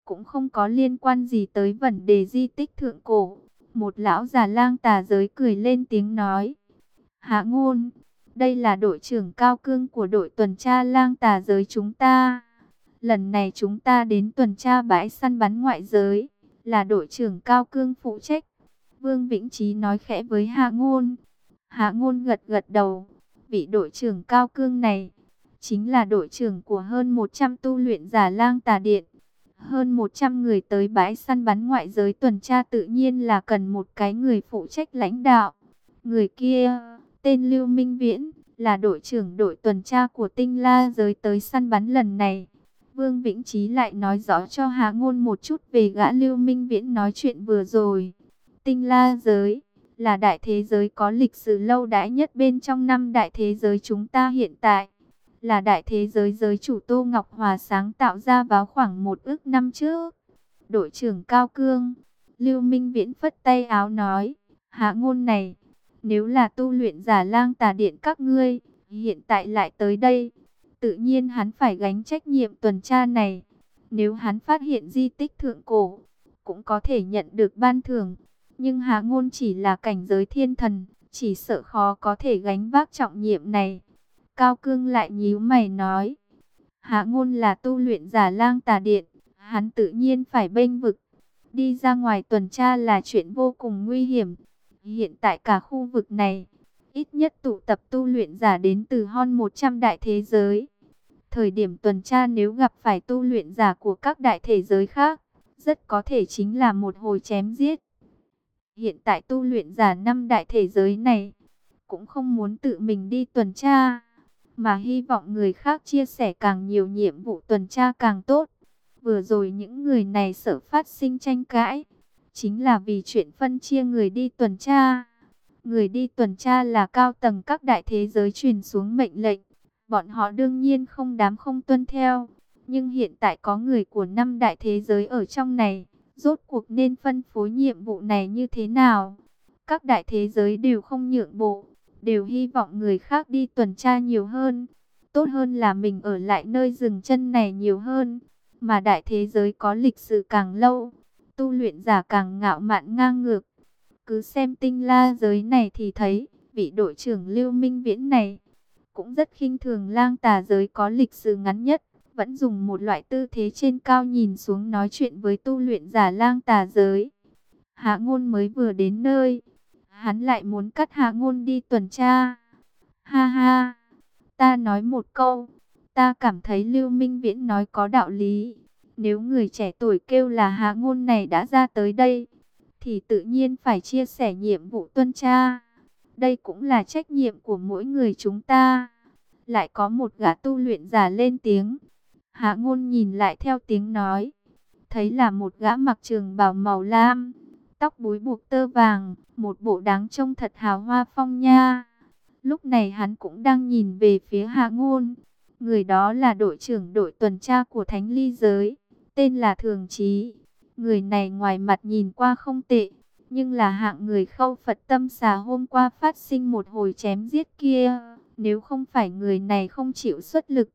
cũng không có liên quan gì tới vấn đề di tích thượng cổ. Một lão già lang tà giới cười lên tiếng nói. Hạ Ngôn, đây là đội trưởng Cao Cương của đội tuần tra lang tà giới chúng ta. Lần này chúng ta đến tuần tra bãi săn bắn ngoại giới, là đội trưởng Cao Cương phụ trách. Vương Vĩnh Chí nói khẽ với Hạ Ngôn. Hạ Ngôn gật gật đầu. Vị đội trưởng Cao Cương này chính là đội trưởng của hơn 100 tu luyện giả lang tà điện. Hơn 100 người tới bãi săn bắn ngoại giới tuần tra tự nhiên là cần một cái người phụ trách lãnh đạo. Người kia, tên Lưu Minh Viễn, là đội trưởng đội tuần tra của Tinh La giới tới săn bắn lần này. Vương Vĩnh Chí lại nói rõ cho Hạ Ngôn một chút về gã Lưu Minh Viễn nói chuyện vừa rồi. Tinh La giới là đại thế giới có lịch sử lâu đãi nhất bên trong 5 đại thế giới chúng ta hiện tại. Là đại thế giới giới chủ Tô Ngọc Hòa sáng tạo ra vào khoảng 1 ức năm trước. Đội trưởng Cao Cương, Lưu Minh Viễn phất tay áo nói, Hạ Ngôn này, nếu là tu luyện giả lang tà điện các ngươi, hiện tại lại tới đây, tự nhiên hắn phải gánh trách nhiệm tuần tra này. Nếu hắn phát hiện di tích thượng cổ, cũng có thể nhận được ban thưởng. Nhưng Hạ Ngôn chỉ là cảnh giới thiên thần, chỉ sợ khó có thể gánh vác trọng nhiệm này. Cao Cương lại nhíu mày nói, Hạ Ngôn là tu luyện giả lang tà điện, hắn tự nhiên phải bênh vực. Đi ra ngoài tuần tra là chuyện vô cùng nguy hiểm. Hiện tại cả khu vực này, ít nhất tụ tập tu luyện giả đến từ hơn 100 đại thế giới. Thời điểm tuần tra nếu gặp phải tu luyện giả của các đại thế giới khác, rất có thể chính là một hồi chém giết. Hiện tại tu luyện giả 5 đại thế giới này cũng không muốn tự mình đi tuần tra, mà hy vọng người khác chia sẻ càng nhiều nhiệm vụ tuần tra càng tốt. Vừa rồi những người này sợ phát sinh tranh cãi, chính là vì chuyện phân chia người đi tuần tra. Người đi tuần tra là cao tầng các đại thế giới truyền xuống mệnh lệnh, bọn họ đương nhiên không tuân theo. Nhưng hiện tại có người của 5 đại thế giới ở trong này, rốt cuộc nên phân phối nhiệm vụ này như thế nào? Các đại thế giới đều không nhượng bộ, đều hy vọng người khác đi tuần tra nhiều hơn. Tốt hơn là mình ở lại nơi dừng chân này nhiều hơn. Mà đại thế giới có lịch sử càng lâu, tu luyện giả càng ngạo mạn ngang ngược. Cứ xem Tinh La giới này thì thấy, vị đội trưởng Lưu Minh Viễn này cũng rất khinh thường lang tà giới có lịch sử ngắn nhất. Vẫn dùng một loại tư thế trên cao nhìn xuống nói chuyện với tu luyện giả lang tà giới. Hạ Ngôn mới vừa đến nơi, hắn lại muốn cắt Hạ Ngôn đi tuần tra. Ha ha, ta nói một câu, ta cảm thấy Lưu Minh Viễn nói có đạo lý. Nếu người trẻ tuổi kêu là Hạ Ngôn này đã ra tới đây, thì tự nhiên phải chia sẻ nhiệm vụ tuần tra. Đây cũng là trách nhiệm của mỗi người chúng ta. Lại có một gã tu luyện giả lên tiếng. Hạ Ngôn nhìn lại theo tiếng nói, thấy là một gã mặc trường bào màu lam, tóc búi buộc tơ vàng, một bộ dáng trông thật hào hoa phong nha. Lúc này hắn cũng đang nhìn về phía Hạ Ngôn. Người đó là đội trưởng đội tuần tra của Thánh Ly giới, tên là Thường Chí. Người này ngoài mặt nhìn qua không tệ, nhưng là hạng người khâu Phật tâm xà hôm qua phát sinh một hồi chém giết kia. Nếu không phải người này không chịu xuất lực,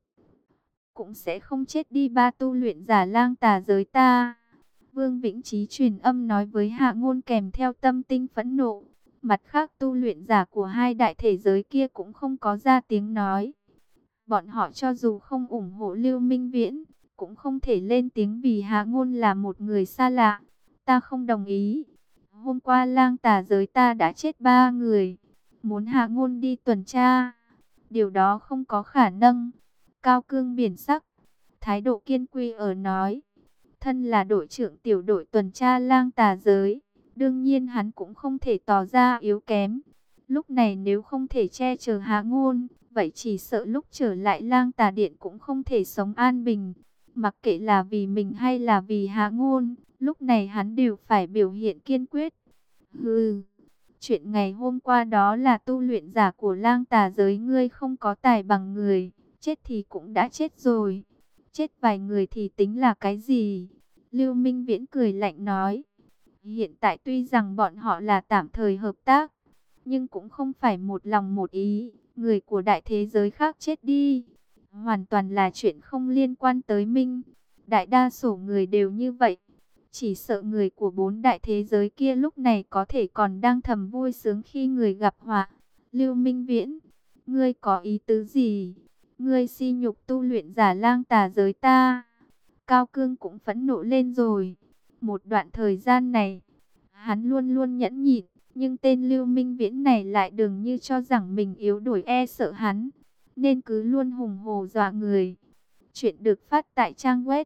cũng sẽ không chết đi ba tu luyện giả lang tà giới ta. Vương Vĩnh Chí truyền âm nói với Hạ Ngôn kèm theo tâm tinh phẫn nộ. Mặt khác tu luyện giả của hai đại thể giới kia cũng không có ra tiếng nói. Bọn họ cho dù không ủng hộ Lưu Minh Viễn, cũng không thể lên tiếng vì Hạ Ngôn là một người xa lạ. Ta không đồng ý. Hôm qua lang tà giới ta đã chết 3 người. Muốn Hạ Ngôn đi tuần tra, điều đó không có khả năng. Cao Cương biển sắc, thái độ kiên quy ở nói. Thân là đội trưởng tiểu đội tuần tra lang tà giới, đương nhiên hắn cũng không thể tỏ ra yếu kém. Lúc này nếu không thể che chở Hạ Ngôn, vậy chỉ sợ lúc trở lại lang tà điện cũng không thể sống an bình. Mặc kệ là vì mình hay là vì Hạ Ngôn, lúc này hắn đều phải biểu hiện kiên quyết. Hừ, chuyện ngày hôm qua đó là tu luyện giả của lang tà giới, ngươi không có tài bằng người, chết thì cũng đã chết rồi. Chết vài người thì tính là cái gì? Lưu Minh Viễn cười lạnh nói. Hiện tại tuy rằng bọn họ là tạm thời hợp tác, nhưng cũng không phải một lòng một ý. Người của đại thế giới khác chết đi, hoàn toàn là chuyện không liên quan tới mình. Đại đa số người đều như vậy. Chỉ sợ người của 4 đại thế giới kia lúc này có thể còn đang thầm vui sướng khi người gặp họa. Lưu Minh Viễn, ngươi có ý tứ gì? Ngươi si nhục tu luyện giả lang tà giới ta. Cao Cương cũng phẫn nộ lên rồi. Một đoạn thời gian này, hắn luôn luôn nhẫn nhịn, nhưng tên Lưu Minh Viễn này lại dường như cho rằng mình yếu đuối e sợ hắn, nên cứ luôn hùng hổ dọa người. Chuyện được phát tại trang web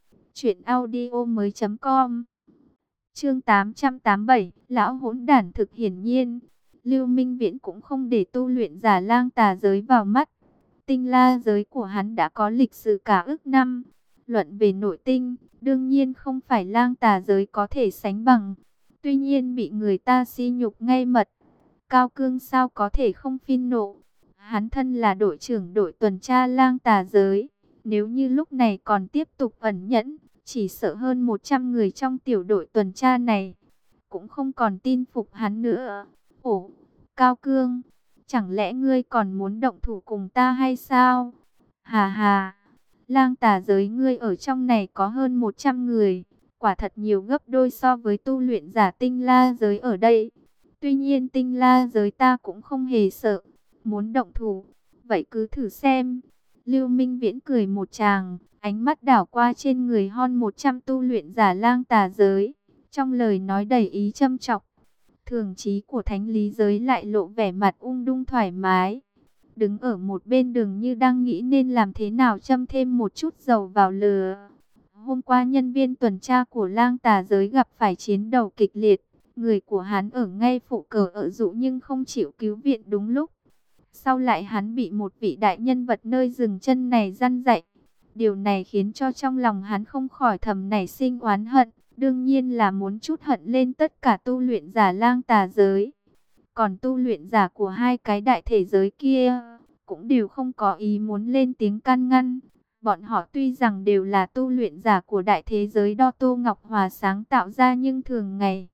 truyệnaudiomoi.com. Chương 887, lão hỗn đản thực hiển nhiên, Lưu Minh Viễn cũng không để tu luyện giả lang tà giới vào mắt. Tinh la giới của hắn đã có lịch sử cả ức năm. Luận về nội tinh, đương nhiên không phải lang tà giới có thể sánh bằng. Tuy nhiên bị người ta si nhục ngay mật, Cao Cương sao có thể không phin nộ. Hắn thân là đội trưởng đội tuần tra lang tà giới. Nếu như lúc này còn tiếp tục ẩn nhẫn, chỉ sợ hơn 100 người trong tiểu đội tuần tra này cũng không còn tin phục hắn nữa. Ồ, Cao Cương, chẳng lẽ ngươi còn muốn động thủ cùng ta hay sao? Hà hà, lang tà giới ngươi ở trong này có hơn 100 người, quả thật nhiều gấp đôi so với tu luyện giả tinh la giới ở đây. Tuy nhiên tinh la giới ta cũng không hề sợ, muốn động thủ, vậy cứ thử xem. Lưu Minh Viễn cười một tràng, ánh mắt đảo qua trên người hơn 100 tu luyện giả lang tà giới, trong lời nói đầy ý châm chọc. Thường chí của thánh lý giới lại lộ vẻ mặt ung dung thoải mái, đứng ở một bên đường như đang nghĩ nên làm thế nào châm thêm một chút dầu vào lửa. Hôm qua nhân viên tuần tra của lang tà giới gặp phải chiến đấu kịch liệt, người của hắn ở ngay phụ cờ ở dụ nhưng không chịu cứu viện đúng lúc. Sau lại hắn bị một vị đại nhân vật nơi dừng chân này răn dạy. Điều này khiến cho trong lòng hắn không khỏi thầm nảy sinh oán hận. Đương nhiên là muốn trút hận lên tất cả tu luyện giả lang tà giới. Còn tu luyện giả của hai cái đại thể giới kia cũng đều không có ý muốn lên tiếng can ngăn. Bọn họ tuy rằng đều là tu luyện giả của đại thế giới do Tô Ngọc Hòa sáng tạo ra, nhưng thường ngày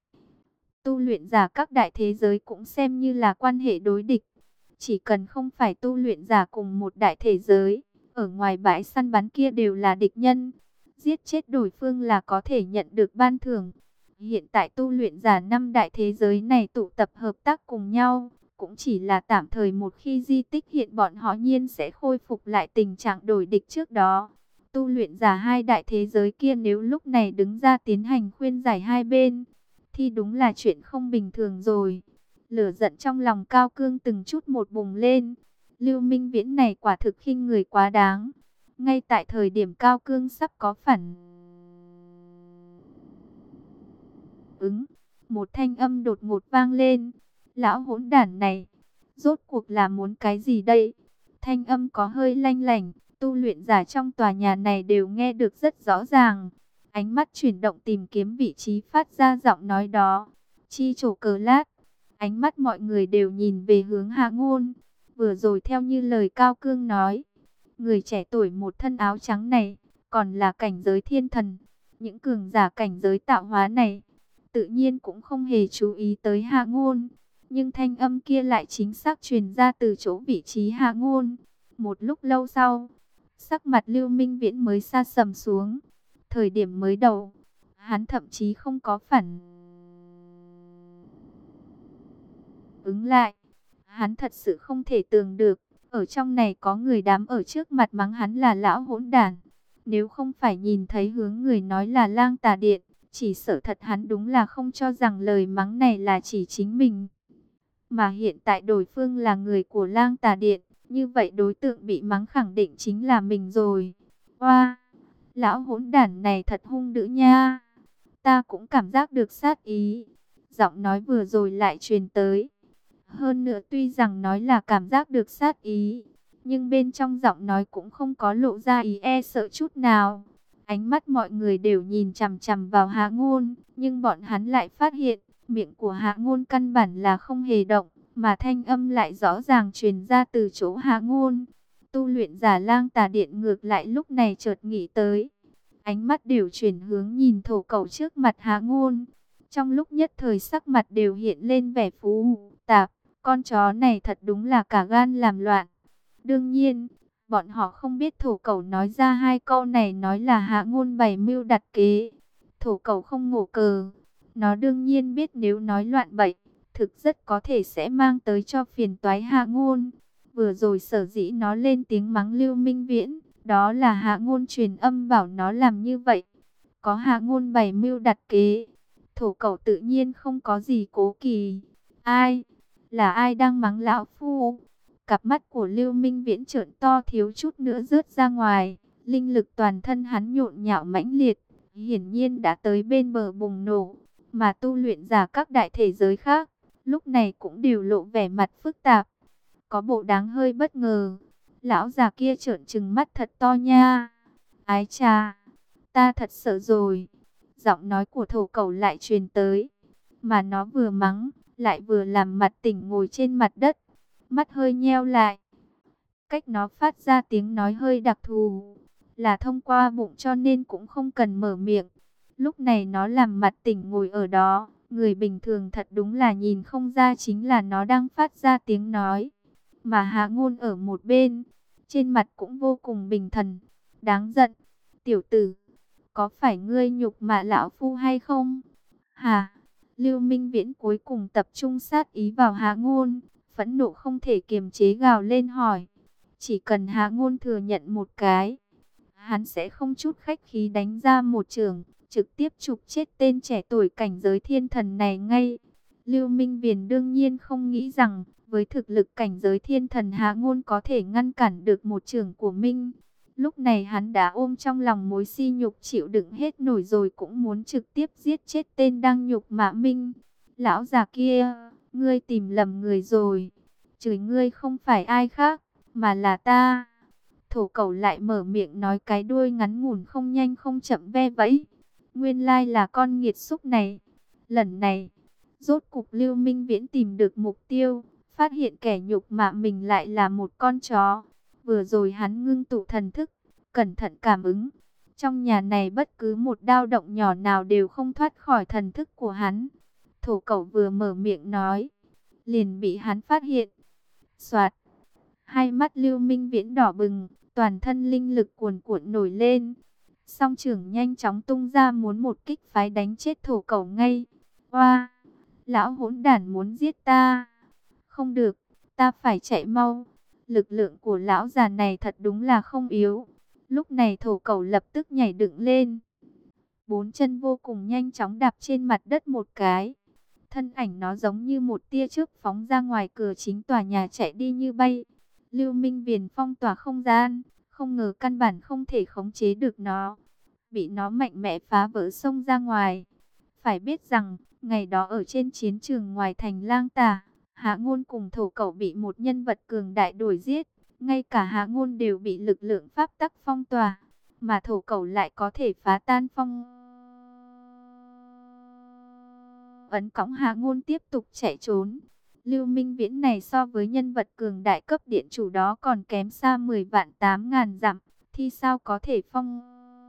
tu luyện giả các đại thế giới cũng xem như là quan hệ đối địch. Chỉ cần không phải tu luyện giả cùng một đại thể giới, ở ngoài bãi săn bắn kia đều là địch nhân. Giết chết đối phương là có thể nhận được ban thưởng. Hiện tại tu luyện giả 5 đại thế giới này tụ tập hợp tác cùng nhau, cũng chỉ là tạm thời. Một khi di tích hiện, bọn họ nhiên sẽ khôi phục lại tình trạng đổi địch trước đó. Tu luyện giả hai đại thế giới kia nếu lúc này đứng ra tiến hành khuyên giải hai bên, thì đúng là chuyện không bình thường rồi. Lửa giận trong lòng Cao Cương từng chút một bùng lên. Lưu Minh Viễn này quả thực khinh người quá đáng. Ngay tại thời điểm Cao Cương sắp có phản ứng, một thanh âm đột ngột vang lên. Lão hỗn đản này, rốt cuộc là muốn cái gì đây? Thanh âm có hơi lanh lảnh, tu luyện giả trong tòa nhà này đều nghe được rất rõ ràng. Ánh mắt chuyển động tìm kiếm vị trí phát ra giọng nói đó. Chi Trổ Cờ Lát. Ánh mắt mọi người đều nhìn về hướng Hạ Ngôn. Vừa rồi theo như lời Cao Cương nói, người trẻ tuổi một thân áo trắng này còn là cảnh giới thiên thần. Những cường giả cảnh giới tạo hóa này tự nhiên cũng không hề chú ý tới Hạ Ngôn. Nhưng thanh âm kia lại chính xác truyền ra từ chỗ vị trí Hạ Ngôn. Một lúc lâu sau, sắc mặt Lưu Minh Viễn mới sa sầm xuống. Thời điểm mới đầu, hắn thậm chí không có phản ứng lại. Hắn thật sự không thể tưởng được, ở trong này có người dám ở trước mặt mắng hắn là lão hỗn đản. Nếu không phải nhìn thấy hướng người nói là lang tà điện, chỉ sợ thật hắn đúng là không cho rằng lời mắng này là chỉ chính mình. Mà hiện tại đối phương là người của lang tà điện, như vậy đối tượng bị mắng khẳng định chính là mình rồi. Oa, lão hỗn đản này thật hung dữ nha. Ta cũng cảm giác được sát ý. Giọng nói vừa rồi lại truyền tới. Hơn nữa tuy rằng nói là cảm giác được sát ý, nhưng bên trong giọng nói cũng không có lộ ra ý e sợ chút nào. Ánh mắt mọi người đều nhìn chằm chằm vào Hạ Ngôn, nhưng bọn hắn lại phát hiện, miệng của Hạ Ngôn căn bản là không hề động, mà thanh âm lại rõ ràng truyền ra từ chỗ Hạ Ngôn. Tu luyện giả lang tà điện ngược lại lúc này chợt nghĩ tới. Ánh mắt đều chuyển hướng nhìn thổ cẩu trước mặt Hạ Ngôn. Trong lúc nhất thời sắc mặt đều hiện lên vẻ phú tạp. Con chó này thật đúng là cả gan làm loạn. Đương nhiên, Bọn họ không biết thổ cẩu nói ra hai câu này nói là Hạ Ngôn bày mưu đặt kế. Thổ cẩu không ngổ cờ. Nó đương nhiên biết nếu nói loạn bậy, thực rất có thể sẽ mang tới cho phiền toái Hạ Ngôn. Vừa rồi sở dĩ nó lên tiếng mắng Lưu Minh Viễn, đó là Hạ Ngôn truyền âm bảo nó làm như vậy. Có Hạ Ngôn bày mưu đặt kế, thổ cẩu tự nhiên không có gì cố kỵ. Ai? Là ai đang mắng lão phu? Cặp mắt của Lưu Minh Viễn trợn to thiếu chút nữa rớt ra ngoài. Linh lực toàn thân hắn nhộn nhạo mãnh liệt, hiển nhiên đã tới bên bờ bùng nổ. Mà tu luyện giả các đại thể giới khác, lúc này cũng đều lộ vẻ mặt phức tạp. Có bộ đáng hơi bất ngờ. Lão già kia trợn trừng mắt thật to nha. Ái chà, ta thật sợ rồi. Giọng nói của thổ cẩu lại truyền tới. Mà nó vừa mắng, lại vừa làm mặt tỉnh ngồi trên mặt đất. Mắt hơi nheo lại. Cách nó phát ra tiếng nói hơi đặc thù. Là thông qua bụng cho nên cũng không cần mở miệng. Lúc này nó làm mặt tỉnh ngồi ở đó. Người bình thường thật đúng là nhìn không ra chính là nó đang phát ra tiếng nói. Mà Hạ Ngôn ở một bên, trên mặt cũng vô cùng bình thần. Đáng giận, tiểu tử, có phải ngươi nhục mạ lão phu hay không? Hà, Lưu Minh Viễn cuối cùng tập trung sát ý vào Hạ Ngôn, phẫn nộ không thể kiềm chế gào lên hỏi. Chỉ cần Hạ Ngôn thừa nhận một cái, hắn sẽ không chút khách khí đánh ra một chưởng, trực tiếp chụp chết tên trẻ tuổi cảnh giới thiên thần này ngay. Lưu Minh Viễn đương nhiên không nghĩ rằng, với thực lực cảnh giới thiên thần Hạ Ngôn có thể ngăn cản được một chưởng của Minh. Lúc này hắn đã ôm trong lòng mối si nhục chịu đựng hết nổi rồi cũng muốn trực tiếp giết chết tên đang nhục mạ Minh. Lão già kia, ngươi tìm lầm người rồi. Chửi ngươi không phải ai khác, mà là ta. Thổ cẩu lại mở miệng nói cái đuôi ngắn ngủn không nhanh không chậm ve vẫy. Nguyên lai là con nghiệt xúc này. Lần này, rốt cục Lưu Minh Viễn tìm được mục tiêu. Phát hiện kẻ nhục mạ mình lại là một con chó. Vừa rồi hắn ngưng tụ thần thức, cẩn thận cảm ứng. Trong nhà này bất cứ một dao động nhỏ nào đều không thoát khỏi thần thức của hắn. Thổ cẩu vừa mở miệng nói, liền bị hắn phát hiện. Soạt, hai mắt Lưu Minh Viễn đỏ bừng, toàn thân linh lực cuồn cuộn nổi lên. Song trưởng nhanh chóng tung ra muốn một kích phái đánh chết thổ cẩu ngay. Oa, lão hỗn đản muốn giết ta. Không được, ta phải chạy mau. Lực lượng của lão già này thật đúng là không yếu. Lúc này thổ cẩu lập tức nhảy dựng lên. Bốn chân vô cùng nhanh chóng đạp trên mặt đất một cái. Thân ảnh nó giống như một tia chớp phóng ra ngoài cửa chính tòa nhà chạy đi như bay. Lưu Minh Viễn phong tỏa không gian, không ngờ căn bản không thể khống chế được nó. Bị nó mạnh mẽ phá vỡ xông ra ngoài. Phải biết rằng, ngày đó ở trên chiến trường ngoài thành Lang Tà, Hạ Ngôn cùng thổ cẩu bị một nhân vật cường đại đuổi giết. Ngay cả Hạ Ngôn đều bị lực lượng pháp tắc phong tỏa, mà thổ cẩu lại có thể phá tan phong ấn cõng Hạ Ngôn tiếp tục chạy trốn. Lưu Minh Viễn này so với nhân vật cường đại cấp điện chủ đó còn kém xa 10 vạn 8 ngàn dặm, thì sao có thể phong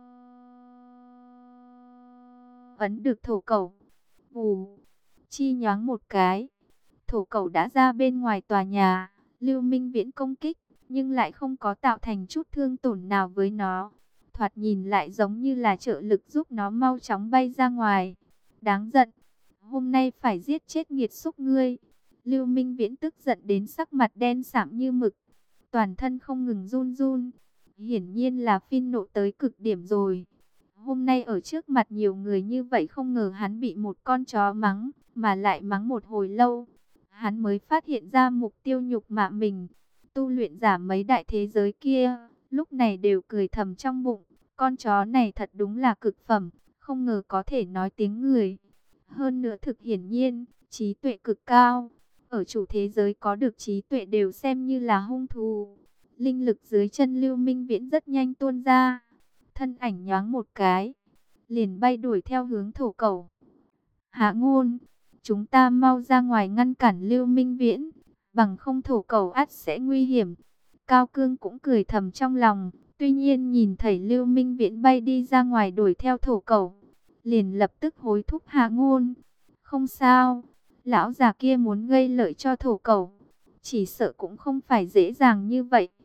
ấn được thổ cẩu. Vù, chi nhoáng một cái, thổ cẩu đã ra bên ngoài tòa nhà. Lưu Minh Viễn công kích, nhưng lại không có tạo thành chút thương tổn nào với nó. Thoạt nhìn lại giống như là trợ lực giúp nó mau chóng bay ra ngoài. Đáng giận, hôm nay phải giết chết nghiệt xúc ngươi. Lưu Minh Viễn tức giận đến sắc mặt đen sạm như mực, toàn thân không ngừng run run. Hiển nhiên là phin nộ tới cực điểm rồi. Hôm nay ở trước mặt nhiều người như vậy không ngờ hắn bị một con chó mắng, mà lại mắng một hồi lâu. Hắn mới phát hiện ra mục tiêu nhục mạ mình. Tu luyện giả mấy đại thế giới kia, lúc này đều cười thầm trong bụng. Con chó này thật đúng là cực phẩm, không ngờ có thể nói tiếng người. Hơn nữa thực hiển nhiên, trí tuệ cực cao. Ở chủ thế giới có được trí tuệ đều xem như là hung thú. Linh lực dưới chân Lưu Minh Viễn rất nhanh tuôn ra. Thân ảnh nhoáng một cái, liền bay đuổi theo hướng thổ cẩu. Hạ Ngôn, chúng ta mau ra ngoài ngăn cản Lưu Minh Viễn, bằng không thổ cẩu ắt sẽ nguy hiểm. Cao Cương cũng cười thầm trong lòng, tuy nhiên nhìn thấy Lưu Minh Viễn bay đi ra ngoài đuổi theo thổ cẩu, liền lập tức hối thúc Hạ Ngôn. Không sao, lão già kia muốn gây lợi cho thổ cẩu, chỉ sợ cũng không phải dễ dàng như vậy.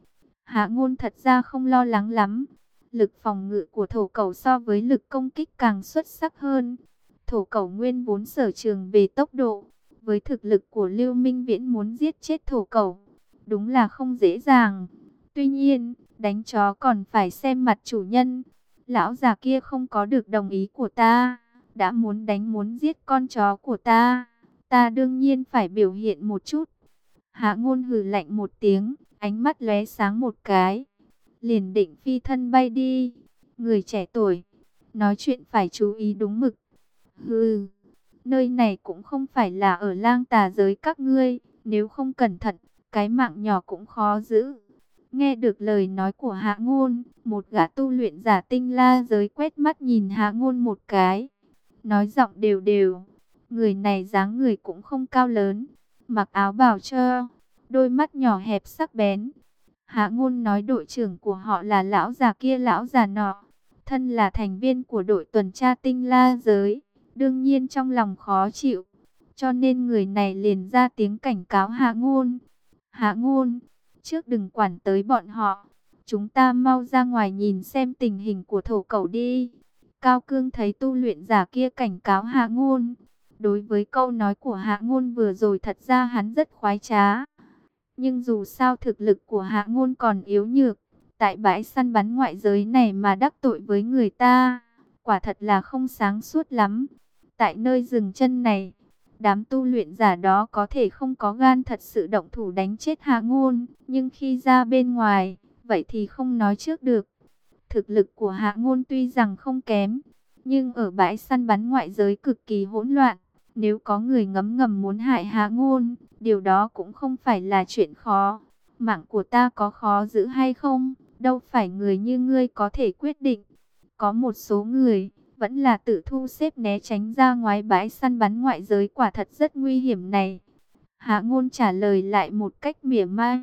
Hạ Ngôn thật ra không lo lắng lắm. Lực phòng ngự của thổ cẩu so với lực công kích càng xuất sắc hơn. Thổ cẩu nguyên vốn sở trường về tốc độ. Với thực lực của Lưu Minh Viễn muốn giết chết thổ cẩu, đúng là không dễ dàng. Tuy nhiên, đánh chó còn phải xem mặt chủ nhân. Lão già kia không có được đồng ý của ta, đã muốn đánh muốn giết con chó của ta. Ta đương nhiên phải biểu hiện một chút. Hạ Ngôn hừ lạnh một tiếng, ánh mắt lóe sáng một cái, liền định phi thân bay đi. Người trẻ tuổi, nói chuyện phải chú ý đúng mực. Hừ, nơi này cũng không phải là ở Lang Tà giới các ngươi, nếu không cẩn thận, cái mạng nhỏ cũng khó giữ. Nghe được lời nói của Hạ Ngôn, một gã tu luyện giả Tinh La giới quét mắt nhìn Hạ Ngôn một cái, nói giọng đều đều. Người này dáng người cũng không cao lớn, mặc áo bào trơ, đôi mắt nhỏ hẹp sắc bén. Hạ Ngôn nói đội trưởng của họ là lão già kia lão già nọ, thân là thành viên của đội tuần tra Tinh La giới, đương nhiên trong lòng khó chịu, cho nên người này liền ra tiếng cảnh cáo Hạ Ngôn. Hạ Ngôn, trước đừng quản tới bọn họ, chúng ta mau ra ngoài nhìn xem tình hình của thổ cẩu đi. Cao Cương thấy tu luyện giả kia cảnh cáo Hạ Ngôn. Đối với câu nói của Hạ Ngôn vừa rồi thật ra hắn rất khoái trá. Nhưng dù sao thực lực của Hạ Ngôn còn yếu nhược, tại bãi săn bắn ngoại giới này mà đắc tội với người ta, quả thật là không sáng suốt lắm. Tại nơi dừng chân này, đám tu luyện giả đó có thể không có gan thật sự động thủ đánh chết Hạ Ngôn, nhưng khi ra bên ngoài, vậy thì không nói trước được. Thực lực của Hạ Ngôn tuy rằng không kém, nhưng ở bãi săn bắn ngoại giới cực kỳ hỗn loạn. Nếu có người ngấm ngầm muốn hại Hạ Ngôn, điều đó cũng không phải là chuyện khó. Mạng của ta có khó giữ hay không, đâu phải người như ngươi có thể quyết định. Có một số người vẫn là tự thu xếp né tránh ra ngoài bãi săn bắn ngoại giới quả thật rất nguy hiểm này. Hạ Ngôn trả lời lại một cách mỉa mai.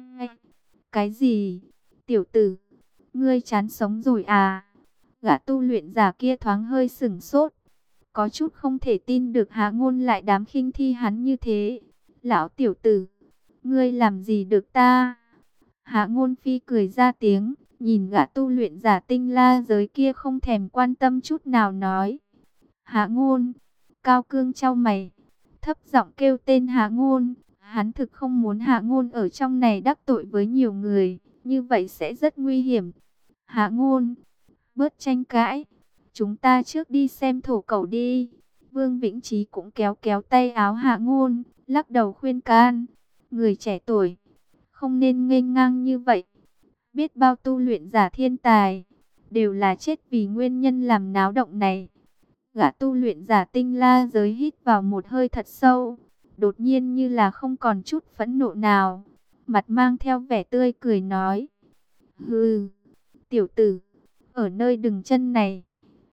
Cái gì? Tiểu tử, ngươi chán sống rồi à? Gã tu luyện giả kia thoáng hơi sửng sốt, có chút không thể tin được Hạ Ngôn lại dám khinh thi hắn như thế. Lão tiểu tử, ngươi làm gì được ta? Hạ Ngôn phi cười ra tiếng, nhìn gã tu luyện giả Tinh La giới kia không thèm quan tâm chút nào nói. Hạ Ngôn, Cao Cương chau mày, thấp giọng kêu tên Hạ Ngôn. Hắn thực không muốn Hạ Ngôn ở trong này đắc tội với nhiều người, như vậy sẽ rất nguy hiểm. Hạ Ngôn, bớt tranh cãi, chúng ta trước đi xem thổ cẩu đi. Vương Vĩnh Chí cũng kéo kéo tay áo Hạ Ngôn, lắc đầu khuyên can. Người trẻ tuổi, không nên nghênh ngang như vậy. Biết bao tu luyện giả thiên tài, đều là chết vì nguyên nhân làm náo động này. Gã tu luyện giả Tinh La giới hít vào một hơi thật sâu, đột nhiên như là không còn chút phẫn nộ nào, mặt mang theo vẻ tươi cười nói. Hừ, tiểu tử, ở nơi dừng chân này,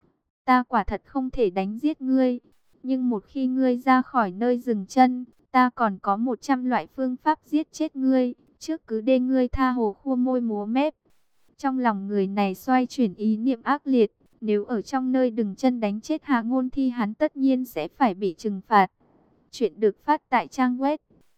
ta quả thật không thể đánh giết ngươi, nhưng một khi ngươi ra khỏi nơi dừng chân, ta còn có 100 loại phương pháp giết chết ngươi, trước cứ để ngươi tha hồ khua môi múa mép. Trong lòng người này xoay chuyển ý niệm ác liệt, nếu ở trong nơi dừng chân đánh chết Hạ Ngôn thì hắn tất nhiên sẽ phải bị trừng phạt. Chuyện được phát tại trang web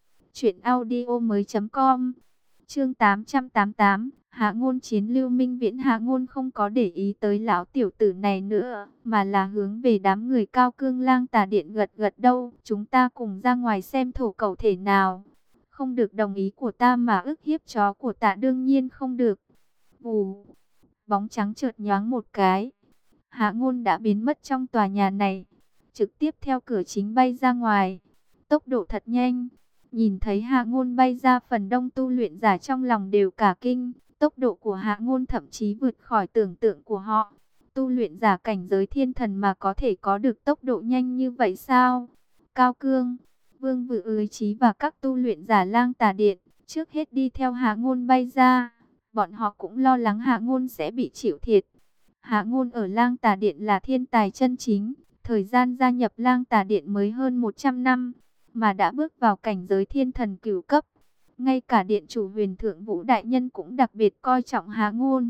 truyệnaudiomoi.com. Chương 888, Hạ Ngôn chiến Lưu Minh Viễn. Hạ Ngôn không có để ý tới lão tiểu tử này nữa, mà là hướng về đám người Cao Cương Lang Tà Điện gật gật đầu. Chúng ta cùng ra ngoài xem thổ cẩu thể nào. Không được đồng ý của ta mà ức hiếp chó của ta đương nhiên không được. Vù, bóng trắng chợt nhoáng một cái, Hạ Ngôn đã biến mất trong tòa nhà này, trực tiếp theo cửa chính bay ra ngoài, tốc độ thật nhanh. Nhìn thấy Hạ Ngôn bay ra, phần đông tu luyện giả trong lòng đều cả kinh, tốc độ của Hạ Ngôn thậm chí vượt khỏi tưởng tượng của họ. Tu luyện giả cảnh giới thiên thần mà có thể có được tốc độ nhanh như vậy sao? Cao Cương, Vương Vự Ưới Chí và các tu luyện giả Lang Tà Điện trước hết đi theo Hạ Ngôn bay ra. Bọn họ cũng lo lắng Hạ Ngôn sẽ bị chịu thiệt. Hạ Ngôn ở Lang Tà Điện là thiên tài chân chính, thời gian gia nhập Lang Tà Điện mới hơn 100 năm, mà đã bước vào cảnh giới thiên thần cửu cấp. Ngay cả Điện chủ Huyền Thượng Vũ Đại Nhân cũng đặc biệt coi trọng Hạ Ngôn.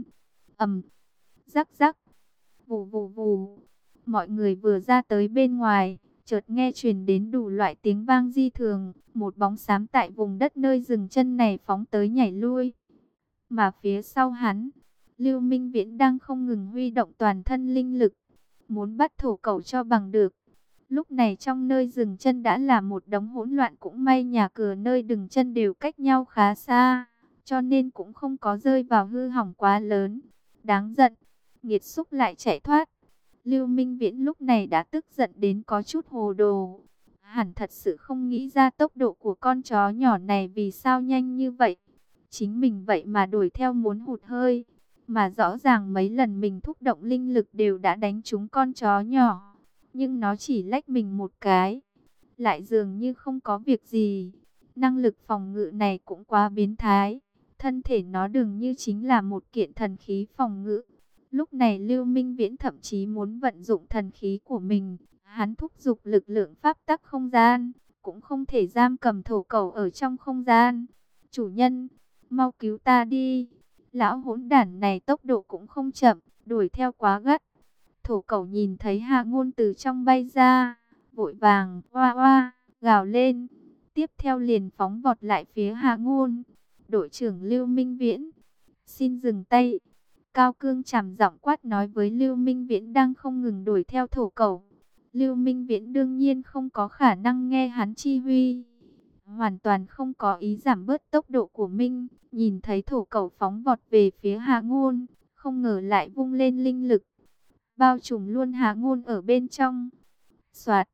Rắc rắc, vù vù vù. Mọi người vừa ra tới bên ngoài, chợt nghe truyền đến đủ loại tiếng vang dị thường. Một bóng xám tại vùng đất nơi dừng chân này phóng tới nhảy lui. Mà phía sau hắn, Lưu Minh Viễn đang không ngừng huy động toàn thân linh lực, muốn bắt thổ cẩu cho bằng được. Lúc này trong nơi dừng chân đã là một đống hỗn loạn, cũng may nhà cửa nơi dừng chân đều cách nhau khá xa, cho nên cũng không có rơi vào hư hỏng quá lớn. Đáng giận, nghiệt xúc lại chạy thoát. Lưu Minh Viễn lúc này đã tức giận đến có chút hồ đồ. Hẳn thật sự không nghĩ ra tốc độ của con chó nhỏ này vì sao nhanh như vậy. Chính mình vậy mà đuổi theo muốn hụt hơi. Mà rõ ràng mấy lần mình thúc động linh lực đều đã đánh trúng con chó nhỏ. Nhưng nó chỉ lách mình một cái, lại dường như không có việc gì. Năng lực phòng ngự này cũng quá biến thái. Thân thể nó dường như chính là một kiện thần khí phòng ngự. Lúc này Lưu Minh Viễn thậm chí muốn vận dụng thần khí của mình. Hắn thúc giục lực lượng pháp tắc không gian, cũng không thể giam cầm thổ cẩu ở trong không gian. Chủ nhân, mau cứu ta đi. Lão hỗn đản này tốc độ cũng không chậm, đuổi theo quá gắt. Thổ cẩu nhìn thấy Hạ Ngôn từ trong bay ra, vội vàng oa oa gào lên, tiếp theo liền phóng vọt lại phía Hạ Ngôn. Đội trưởng Lưu Minh Viễn, xin dừng tay. Cao Cương trầm giọng quát nói với Lưu Minh Viễn đang không ngừng đuổi theo thổ cẩu. Lưu Minh Viễn đương nhiên không có khả năng nghe hắn chi huy, hoàn toàn không có ý giảm bớt tốc độ của mình. Nhìn thấy thổ cẩu phóng vọt về phía Hạ Ngôn, không ngờ lại vung lên linh lực, bao trùm luôn Hạ Ngôn ở bên trong. Soạt,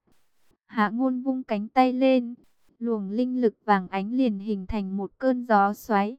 Hạ Ngôn vung cánh tay lên, luồng linh lực vàng ánh liền hình thành một cơn gió xoáy,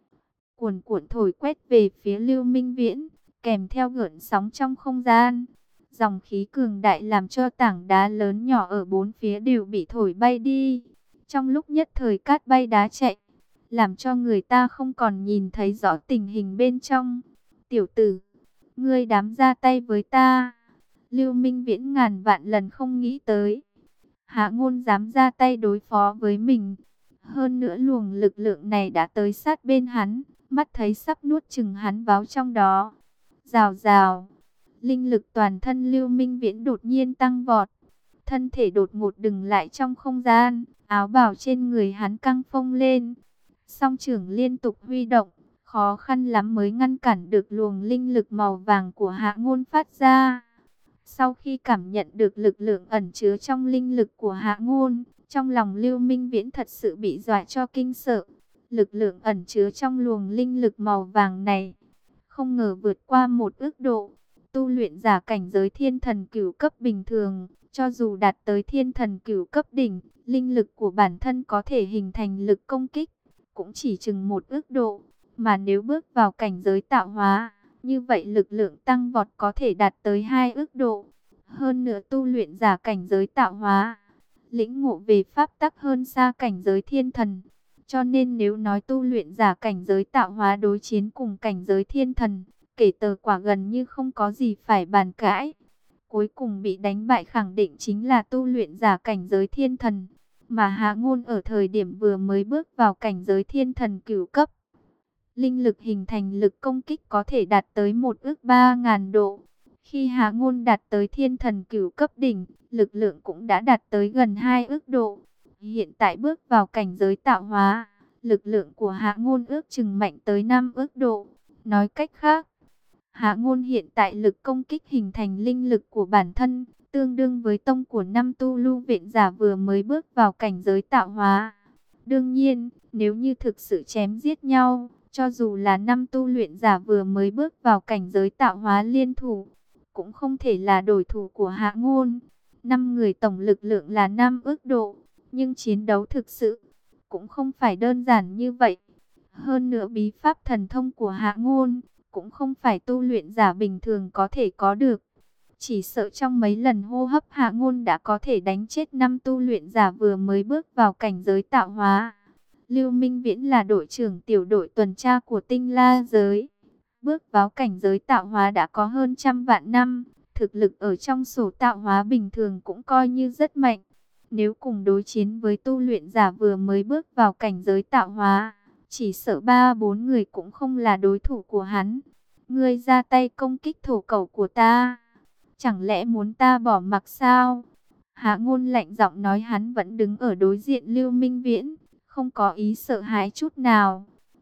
cuồn cuộn thổi quét về phía Lưu Minh Viễn, kèm theo gợn sóng trong không gian. Dòng khí cường đại làm cho tảng đá lớn nhỏ ở bốn phía đều bị thổi bay đi. Trong lúc nhất thời cát bay đá chạy, làm cho người ta không còn nhìn thấy rõ tình hình bên trong. Tiểu tử, ngươi dám ra tay với ta? Lưu Minh Viễn ngàn vạn lần không nghĩ tới Hạ Ngôn dám ra tay đối phó với mình. Hơn nữa luồng lực lượng này đã tới sát bên hắn, mắt thấy sắp nuốt chửng hắn vào trong đó. Rào rào, linh lực toàn thân Lưu Minh Viễn đột nhiên tăng vọt. Thân thể đột ngột dừng lại trong không gian, áo bào trên người hắn căng phồng lên. Song trưởng liên tục huy động, khó khăn lắm mới ngăn cản được luồng linh lực màu vàng của Hạ Ngôn phát ra. Sau khi cảm nhận được lực lượng ẩn chứa trong linh lực của Hạ Ngôn, trong lòng Lưu Minh Viễn thật sự bị dọa cho kinh sợ. Lực lượng ẩn chứa trong luồng linh lực màu vàng này, không ngờ vượt qua 1 ức độ. Tu luyện giả cảnh giới thiên thần cửu cấp bình thường, cho dù đạt tới thiên thần cửu cấp đỉnh, linh lực của bản thân có thể hình thành lực công kích, cũng chỉ chừng 1 ức độ. Mà nếu bước vào cảnh giới tạo hóa, như vậy lực lượng tăng vọt có thể đạt tới 2 ức độ. Hơn nữa tu luyện giả cảnh giới tạo hóa, lĩnh ngộ về pháp tắc hơn xa cảnh giới thiên thần. Cho nên nếu nói tu luyện giả cảnh giới tạo hóa đối chiến cùng cảnh giới thiên thần, kể tờ quả gần như không có gì phải bàn cãi. Cuối cùng bị đánh bại khẳng định chính là tu luyện giả cảnh giới thiên thần. Mà Hạ Ngôn ở thời điểm vừa mới bước vào cảnh giới thiên thần cửu cấp, linh lực hình thành lực công kích có thể đạt tới 1 ức 3 ngàn độ. Khi Hạ Ngôn đạt tới thiên thần cửu cấp đỉnh, lực lượng cũng đã đạt tới gần 2 ức độ. Hiện tại bước vào cảnh giới tạo hóa, lực lượng của Hạ Ngôn ước chừng mạnh tới 5 ức độ. Nói cách khác, Hạ Ngôn hiện tại lực công kích hình thành linh lực của bản thân, tương đương với tông của 5 tu lưu viện giả vừa mới bước vào cảnh giới tạo hóa. Đương nhiên, nếu như thực sự chém giết nhau, cho dù là 5 tu luyện giả vừa mới bước vào cảnh giới tạo hóa liên thủ, cũng không thể là đối thủ của Hạ Ngôn. 5 người tổng lực lượng là 5 ức độ, nhưng chiến đấu thực sự cũng không phải đơn giản như vậy. Hơn nữa bí pháp thần thông của Hạ Ngôn cũng không phải tu luyện giả bình thường có thể có được. Chỉ sợ trong mấy lần hô hấp Hạ Ngôn đã có thể đánh chết 5 tu luyện giả vừa mới bước vào cảnh giới tạo hóa. Lưu Minh Viễn là đội trưởng tiểu đội tuần tra của Tinh La giới. Bước vào cảnh giới tạo hóa đã có hơn 100 vạn năm. Thực lực ở trong sổ tạo hóa bình thường cũng coi như rất mạnh. Nếu cùng đối chiến với tu luyện giả vừa mới bước vào cảnh giới tạo hóa, chỉ sợ 3-4 người cũng không là đối thủ của hắn. Ngươi ra tay công kích thổ cẩu của ta, chẳng lẽ muốn ta bỏ mặc sao? Hạ Ngôn lạnh giọng nói, hắn vẫn đứng ở đối diện Lưu Minh Viễn, không có ý sợ hãi chút nào.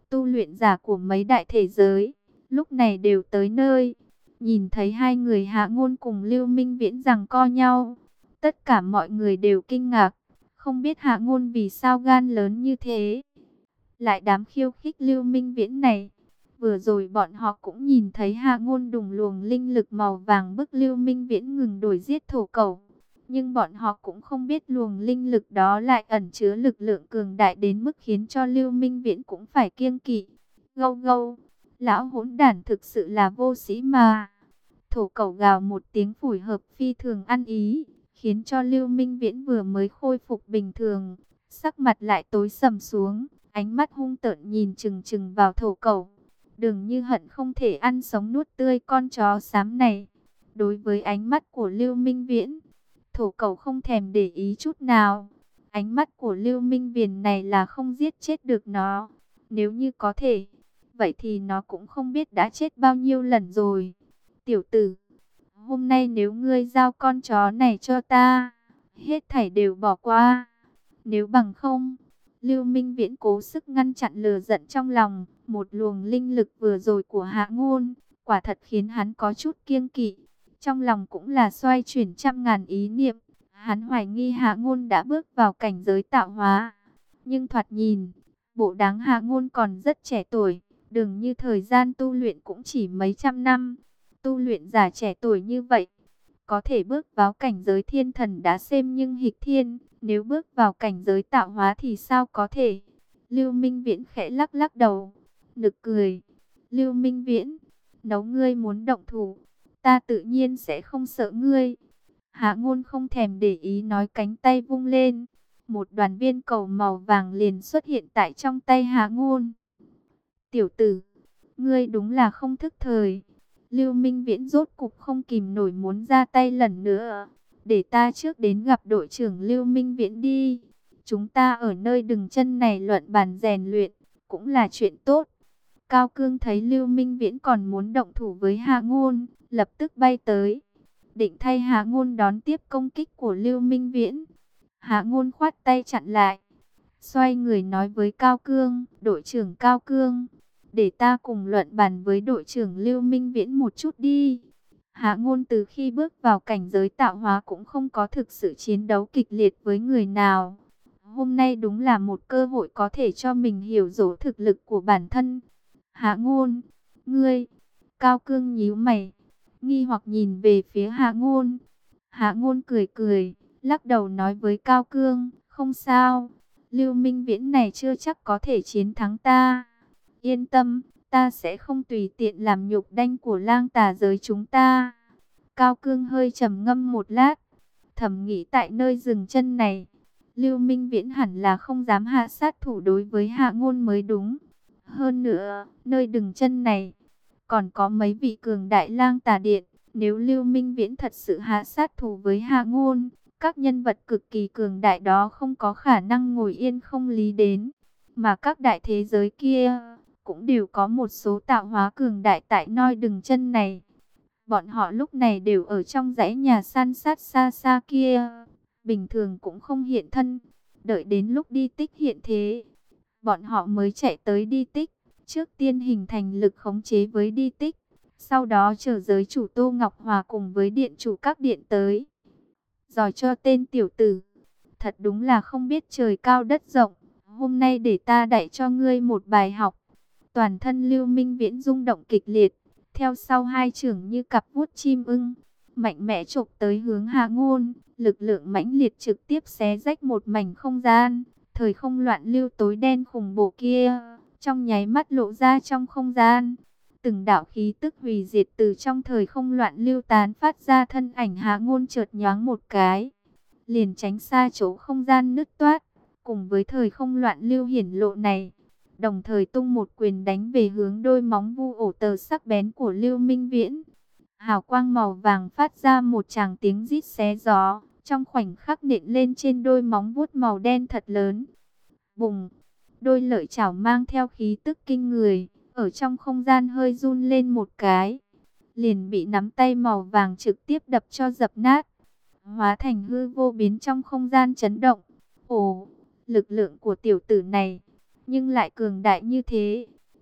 tu luyện giả của mấy đại thể giới, lúc này đều tới nơi. Nhìn thấy hai người Hạ Ngôn cùng Lưu Minh Viễn giằng co nhau, tất cả mọi người đều kinh ngạc, không biết Hạ Ngôn vì sao gan lớn như thế, lại dám khiêu khích Lưu Minh Viễn này. Vừa rồi bọn họ cũng nhìn thấy Hạ Ngôn đùng luồng linh lực màu vàng bức Lưu Minh Viễn ngừng đuổi giết thổ cẩu. Nhưng bọn họ cũng không biết luồng linh lực đó lại ẩn chứa lực lượng cường đại đến mức khiến cho Lưu Minh Viễn cũng phải kiêng kỵ. Gâu gâu, lão hỗn đản thực sự là vô sĩ mà. Thổ cẩu gào một tiếng phủi hợp phi thường ăn ý, khiến cho Lưu Minh Viễn vừa mới khôi phục bình thường, sắc mặt lại tối sầm xuống, ánh mắt hung tợn nhìn chừng chừng vào thổ cẩu. Đừng như hận không thể ăn sống nuốt tươi con chó xám này. Đối với ánh mắt của Lưu Minh Viễn, thổ cẩu không thèm để ý chút nào. Ánh mắt của Lưu Minh Viễn này là không giết chết được nó. Nếu như có thể, vậy thì nó cũng không biết đã chết bao nhiêu lần rồi. Tiểu tử, hôm nay nếu ngươi giao con chó này cho ta, hết thảy đều bỏ qua. Nếu bằng không, Lưu Minh Viễn cố sức ngăn chặn lửa giận trong lòng. Một luồng linh lực vừa rồi của Hạ Ngôn, quả thật khiến hắn có chút kiêng kỵ. Trong lòng cũng là xoay chuyển trăm ngàn ý niệm. Hắn hoài nghi Hạ Ngôn đã bước vào cảnh giới tạo hóa. Nhưng thoạt nhìn, bộ dáng Hạ Ngôn còn rất trẻ tuổi. Đừng như thời gian tu luyện cũng chỉ mấy trăm năm. Tu luyện giả trẻ tuổi như vậy, có thể bước vào cảnh giới thiên thần đã xem nhưng hịch thiên. Nếu bước vào cảnh giới tạo hóa thì sao có thể? Lưu Minh Viễn khẽ lắc lắc đầu, nực cười. Lưu Minh Viễn, nếu ngươi muốn động thủ, ta tự nhiên sẽ không sợ ngươi. Hạ Ngôn không thèm để ý nói, cánh tay vung lên. Một đoàn viên cầu màu vàng liền xuất hiện tại trong tay Hạ Ngôn. Tiểu tử, ngươi đúng là không thức thời. Lưu Minh Viễn rốt cục không kìm nổi muốn ra tay lần nữa. Để ta trước đến gặp đội trưởng Lưu Minh Viễn đi. Chúng ta ở nơi đừng chân này luận bàn rèn luyện, cũng là chuyện tốt. Cao Cương thấy Lưu Minh Viễn còn muốn động thủ với Hạ Ngôn, lập tức bay tới, định thay Hạ Ngôn đón tiếp công kích của Lưu Minh Viễn. Hạ Ngôn khoát tay chặn lại, xoay người nói với Cao Cương, đội trưởng Cao Cương, để ta cùng luận bàn với đội trưởng Lưu Minh Viễn một chút đi. Hạ Ngôn từ khi bước vào cảnh giới tạo hóa cũng không có thực sự chiến đấu kịch liệt với người nào. Hôm nay đúng là một cơ hội có thể cho mình hiểu rõ thực lực của bản thân. Hạ Ngôn, ngươi. Cao Cương nhíu mày, nghi hoặc nhìn về phía Hạ Ngôn. Hạ Ngôn cười cười, lắc đầu nói với Cao Cương, không sao, Lưu Minh Viễn này chưa chắc có thể chiến thắng ta. Yên tâm, ta sẽ không tùy tiện làm nhục đanh của lang tà giới chúng ta. Cao Cương hơi trầm ngâm một lát, thầm nghĩ tại nơi dừng chân này, Lưu Minh Viễn hẳn là không dám hạ sát thủ đối với Hạ Ngôn mới đúng. Hơn nữa, nơi đừng chân này, còn có mấy vị cường đại lang tà điện. Nếu Lưu Minh Viễn thật sự hạ sát thủ với Hạ Ngôn, các nhân vật cực kỳ cường đại đó không có khả năng ngồi yên không lý đến. Mà các đại thế giới kia, cũng đều có một số tạo hóa cường đại tại nơi đừng chân này. Bọn họ lúc này đều ở trong dãy nhà san sát xa xa kia, bình thường cũng không hiện thân. Đợi đến lúc đi tích hiện thế, bọn họ mới chạy tới đi tích. Trước tiên hình thành lực khống chế với đi tích, sau đó chờ giới chủ Tô Ngọc Hòa cùng với điện chủ các điện tới. Giỏi cho tên tiểu tử, thật đúng là không biết trời cao đất rộng. Hôm nay để ta dạy cho ngươi một bài học. Toàn thân Lưu Minh Viễn rung động kịch liệt, theo sau hai chưởng như cặp vuốt chim ưng, mạnh mẽ chộp tới hướng Hạ Ngôn. Lực lượng mãnh liệt trực tiếp xé rách một mảnh không gian. Thời không loạn lưu tối đen khủng bố kia, trong nháy mắt lộ ra trong không gian. Từng đạo khí tức hủy diệt từ trong thời không loạn lưu tán phát ra, thân ảnh Hạ Ngôn chợt nhoáng một cái, liền tránh xa chỗ không gian nứt toát. Cùng với thời không loạn lưu hiển lộ này, đồng thời tung một quyền đánh về hướng đôi móng vu ổ tờ sắc bén của Lưu Minh Viễn. Hào quang màu vàng phát ra một tràng tiếng rít xé gió, trong khoảnh khắc nện lên trên đôi móng vuốt màu đen thật lớn. Bùng! Đôi lợi chảo mang theo khí tức kinh người, ở trong không gian hơi run lên một cái, liền bị nắm tay màu vàng trực tiếp đập cho dập nát, hóa thành hư vô biến trong không gian chấn động. Ồ, lực lượng của tiểu tử này, nhưng lại cường đại như thế.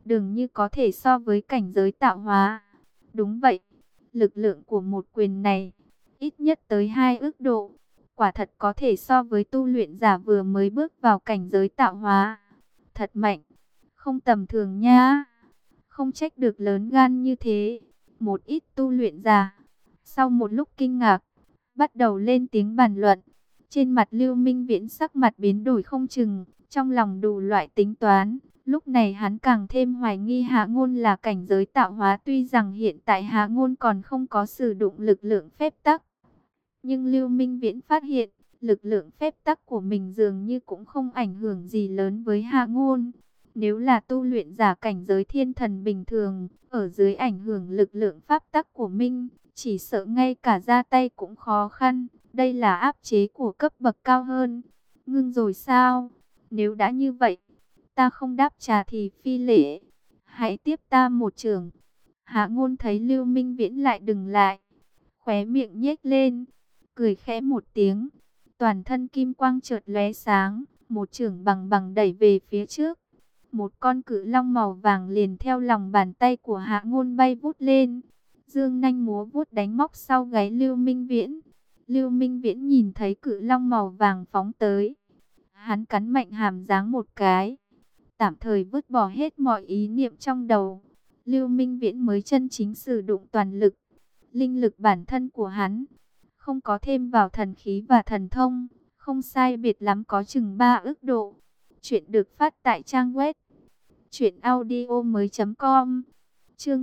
dường như có thể so với cảnh giới tạo hóa. Đúng vậy, lực lượng của một quyền này, ít nhất tới 2 ức độ. Quả thật có thể so với tu luyện giả vừa mới bước vào cảnh giới tạo hóa. Thật mạnh, không tầm thường nha. Không trách được lớn gan như thế. Một ít tu luyện giả, sau một lúc kinh ngạc, bắt đầu lên tiếng bàn luận. Trên mặt Lưu Minh Viễn sắc mặt biến đổi không chừng, trong lòng đủ loại tính toán. Lúc này hắn càng thêm hoài nghi Hạ Ngôn là cảnh giới tạo hóa, tuy rằng hiện tại Hạ Ngôn còn không có sử dụng lực lượng phép tắc. Nhưng Lưu Minh Viễn phát hiện, lực lượng phép tắc của mình dường như cũng không ảnh hưởng gì lớn với Hạ Ngôn. Nếu là tu luyện giả cảnh giới thiên thần bình thường, ở dưới ảnh hưởng lực lượng pháp tắc của mình, chỉ sợ ngay cả ra tay cũng khó khăn. Đây là áp chế của cấp bậc cao hơn. Ngưng rồi sao? Nếu đã như vậy, ta không đáp trả thì phi lễ. Hãy tiếp ta một chưởng. Hạ Ngôn thấy Lưu Minh Viễn lại đừng lại, khóe miệng nhếch lên, cười khẽ một tiếng. Toàn thân kim quang chợt lóe sáng, một chưởng bằng bằng đẩy về phía trước. Một con cự long màu vàng liền theo lòng bàn tay của Hạ Ngôn bay vút lên. Dương nanh múa vuốt đánh móc sau gáy Lưu Minh Viễn. Lưu Minh Viễn nhìn thấy cự long màu vàng phóng tới. Hắn cắn mạnh hàm giáng một cái, tạm thời vứt bỏ hết mọi ý niệm trong đầu. Lưu Minh Viễn mới chân chính sử dụng toàn lực. Linh lực bản thân của hắn, không có thêm vào thần khí và thần thông, không sai biệt lắm có chừng 3 ức độ. Chuyện được phát tại trang web truyệnaudiomoi.com. Chương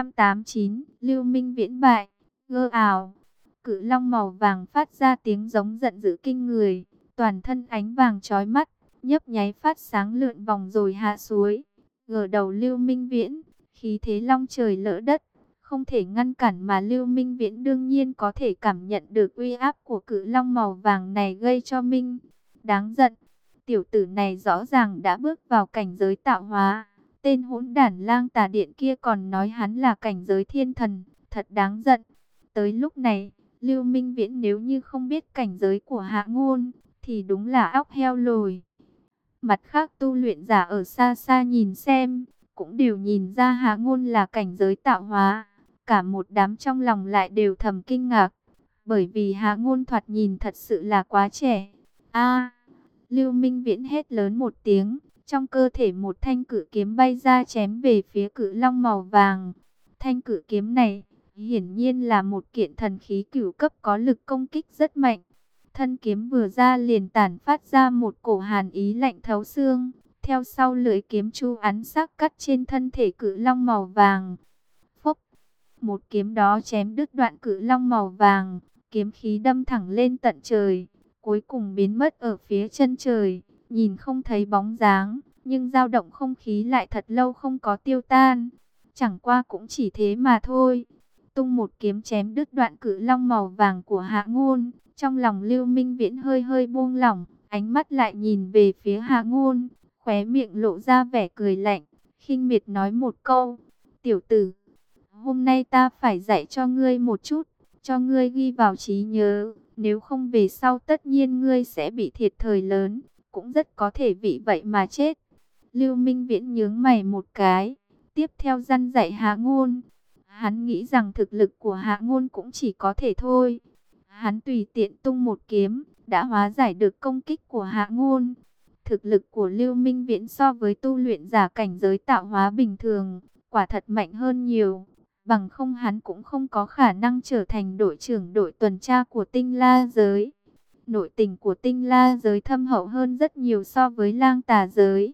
889, Lưu Minh Viễn bại. Gơ ảo. Cự long màu vàng phát ra tiếng giống giận dữ kinh người, toàn thân ánh vàng chói mắt, nhấp nháy phát sáng lượn vòng rồi hạ xuống. Gờ đầu Lưu Minh Viễn, khí thế long trời lỡ đất, không thể ngăn cản, mà Lưu Minh Viễn đương nhiên có thể cảm nhận được uy áp của cự long màu vàng này gây cho mình. Đáng giận, tiểu tử này rõ ràng đã bước vào cảnh giới tạo hóa. Tên hỗn đản Lang Tà Điện kia còn nói hắn là cảnh giới thiên thần, thật đáng giận. Tới lúc này, Lưu Minh Viễn nếu như không biết cảnh giới của Hạ Ngôn, thì đúng là óc heo lồi. Mặt khác tu luyện giả ở xa xa nhìn xem, cũng đều nhìn ra Hạ Ngôn là cảnh giới tạo hóa. Cả một đám trong lòng lại đều thầm kinh ngạc, bởi vì Hạ Ngôn thoạt nhìn thật sự là quá trẻ. A! Lưu Minh Viễn hét lớn một tiếng, trong cơ thể một thanh cự kiếm bay ra chém về phía cự long màu vàng. Thanh cự kiếm này, hiển nhiên là một kiện thần khí cửu cấp có lực công kích rất mạnh. Thân kiếm vừa ra liền tản phát ra một cổ hàn ý lạnh thấu xương. Theo sau lưỡi kiếm chu ấn sắc cắt trên thân thể cự long màu vàng. Phốc! Một kiếm đó chém đứt đoạn cự long màu vàng. Kiếm khí đâm thẳng lên tận trời, cuối cùng biến mất ở phía chân trời, nhìn không thấy bóng dáng, nhưng dao động không khí lại thật lâu không có tiêu tan. Chẳng qua cũng chỉ thế mà thôi. Tung một kiếm chém đứt đoạn cự long màu vàng của Hạ Ngôn, trong lòng Lưu Minh Viễn hơi hơi buông lỏng, ánh mắt lại nhìn về phía Hạ Ngôn, khóe miệng lộ ra vẻ cười lạnh, khinh miệt nói một câu: "Tiểu tử, hôm nay ta phải dạy cho ngươi một chút, cho ngươi ghi vào trí nhớ, nếu không về sau tất nhiên ngươi sẽ bị thiệt thòi lớn, cũng rất có thể vì vậy mà chết." Lưu Minh Viễn nhướng mày một cái, tiếp theo răn dạy Hạ Ngôn. Hắn nghĩ rằng thực lực của Hạ Ngôn cũng chỉ có thể thôi. Hắn tùy tiện tung một kiếm, đã hóa giải được công kích của Hạ Ngôn. Thực lực của Lưu Minh Viễn so với tu luyện giả cảnh giới tạo hóa bình thường, quả thật mạnh hơn nhiều. Bằng không hắn cũng không có khả năng trở thành đội trưởng đội tuần tra của Tinh La giới. Nội tình của Tinh La giới thâm hậu hơn rất nhiều so với Lang Tà giới.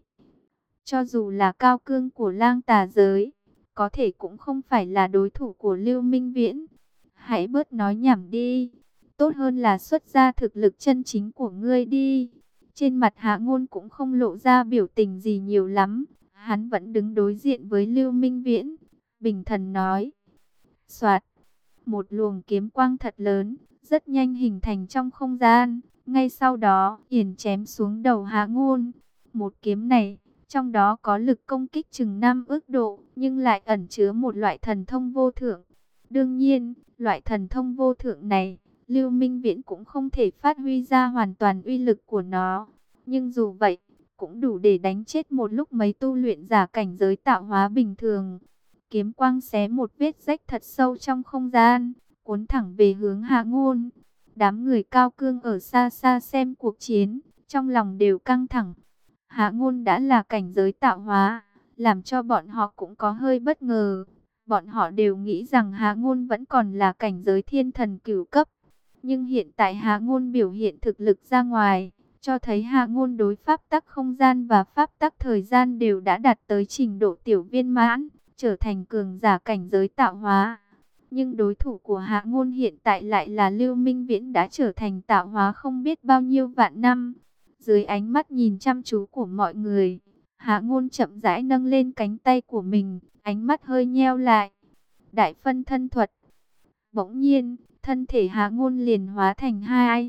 Cho dù là cao cương của Lang Tà giới, có thể cũng không phải là đối thủ của Lưu Minh Viễn. Hãy bớt nói nhảm đi, tốt hơn là xuất ra thực lực chân chính của ngươi đi. Trên mặt Hạ Ngôn cũng không lộ ra biểu tình gì nhiều lắm, hắn vẫn đứng đối diện với Lưu Minh Viễn, bình thần nói. Soạt, một luồng kiếm quang thật lớn, rất nhanh hình thành trong không gian, ngay sau đó yển chém xuống đầu Hạ Ngôn. Một kiếm này, trong đó có lực công kích chừng 5 ức độ, nhưng lại ẩn chứa một loại thần thông vô thượng. Đương nhiên, loại thần thông vô thượng này, Lưu Minh Viễn cũng không thể phát huy ra hoàn toàn uy lực của nó. Nhưng dù vậy, cũng đủ để đánh chết một lúc mấy tu luyện giả cảnh giới tạo hóa bình thường. Kiếm quang xé một vết rách thật sâu trong không gian, cuốn thẳng về hướng Hạ Ngôn. Đám người cao cương ở xa xa xem cuộc chiến, trong lòng đều căng thẳng. Hạ Ngôn đã là cảnh giới tạo hóa, làm cho bọn họ cũng có hơi bất ngờ. Bọn họ đều nghĩ rằng Hạ Ngôn vẫn còn là cảnh giới thiên thần cửu cấp. Nhưng hiện tại Hạ Ngôn biểu hiện thực lực ra ngoài, cho thấy Hạ Ngôn đối pháp tắc không gian và pháp tắc thời gian đều đã đạt tới trình độ tiểu viên mãn, trở thành cường giả cảnh giới tạo hóa. Nhưng đối thủ của Hạ Ngôn hiện tại lại là Lưu Minh Viễn, đã trở thành tạo hóa không biết bao nhiêu vạn năm. Dưới ánh mắt nhìn chăm chú của mọi người, Hạ Ngôn chậm rãi nâng lên cánh tay của mình, ánh mắt hơi nheo lại. Đại phân thân thuật. Bỗng nhiên, thân thể Hạ Ngôn liền hóa thành hai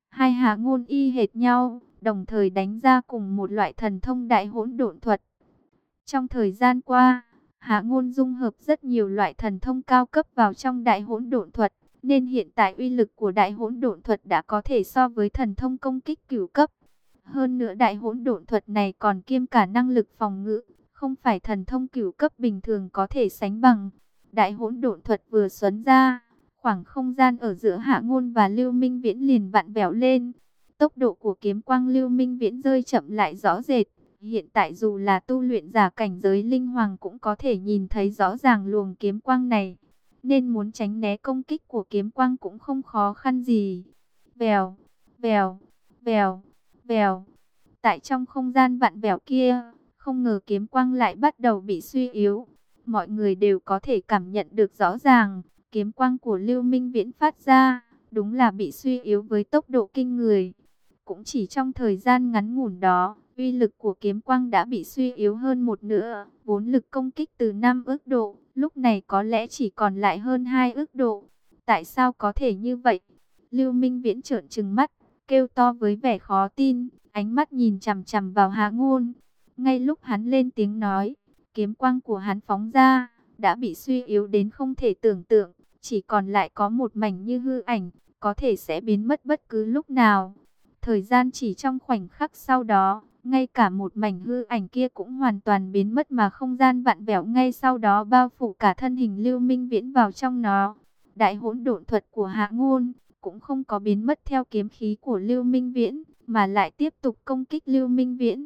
Hạ Ngôn y hệt nhau, đồng thời đánh ra cùng một loại thần thông đại hỗn độn thuật. Trong thời gian qua, Hạ Ngôn dung hợp rất nhiều loại thần thông cao cấp vào trong đại hỗn độn thuật, nên hiện tại uy lực của đại hỗn độn thuật đã có thể so với thần thông công kích cửu cấp. Hơn nữa đại hỗn độn thuật này còn kiêm cả năng lực phòng ngự, không phải thần thông cửu cấp bình thường có thể sánh bằng. Đại hỗn độn thuật vừa xuấn ra, khoảng không gian ở giữa Hạ Ngôn và Lưu Minh Viễn liền vặn vẹo lên. Tốc độ của kiếm quang Lưu Minh Viễn rơi chậm lại rõ rệt. Hiện tại dù là tu luyện giả cảnh giới linh hoàng cũng có thể nhìn thấy rõ ràng luồng kiếm quang này, nên muốn tránh né công kích của kiếm quang cũng không khó khăn gì. Vèo, vèo, vèo, vèo. Tại trong không gian vặn vẹo kia, không ngờ kiếm quang lại bắt đầu bị suy yếu. Mọi người đều có thể cảm nhận được rõ ràng, kiếm quang của Lưu Minh Viễn phát ra, đúng là bị suy yếu với tốc độ kinh người. Cũng chỉ trong thời gian ngắn ngủn đó, uy lực của kiếm quang đã bị suy yếu hơn một nửa. Vốn lực công kích từ 5 ức độ, lúc này có lẽ chỉ còn lại hơn 2 ức độ. Tại sao có thể như vậy? Lưu Minh Viễn trợn trừng mắt, kêu to với vẻ khó tin, ánh mắt nhìn chằm chằm vào Hạ Ngôn. Ngay lúc hắn lên tiếng nói, kiếm quang của hắn phóng ra, đã bị suy yếu đến không thể tưởng tượng, chỉ còn lại có một mảnh như hư ảnh, có thể sẽ biến mất bất cứ lúc nào. Thời gian chỉ trong khoảnh khắc sau đó, ngay cả một mảnh hư ảnh kia cũng hoàn toàn biến mất, mà không gian vặn vẹo ngay sau đó bao phủ cả thân hình Lưu Minh Viễn vào trong nó. Đại hỗn độn thuật của Hạ Ngôn cũng không có biến mất theo kiếm khí của Lưu Minh Viễn, mà lại tiếp tục công kích Lưu Minh Viễn.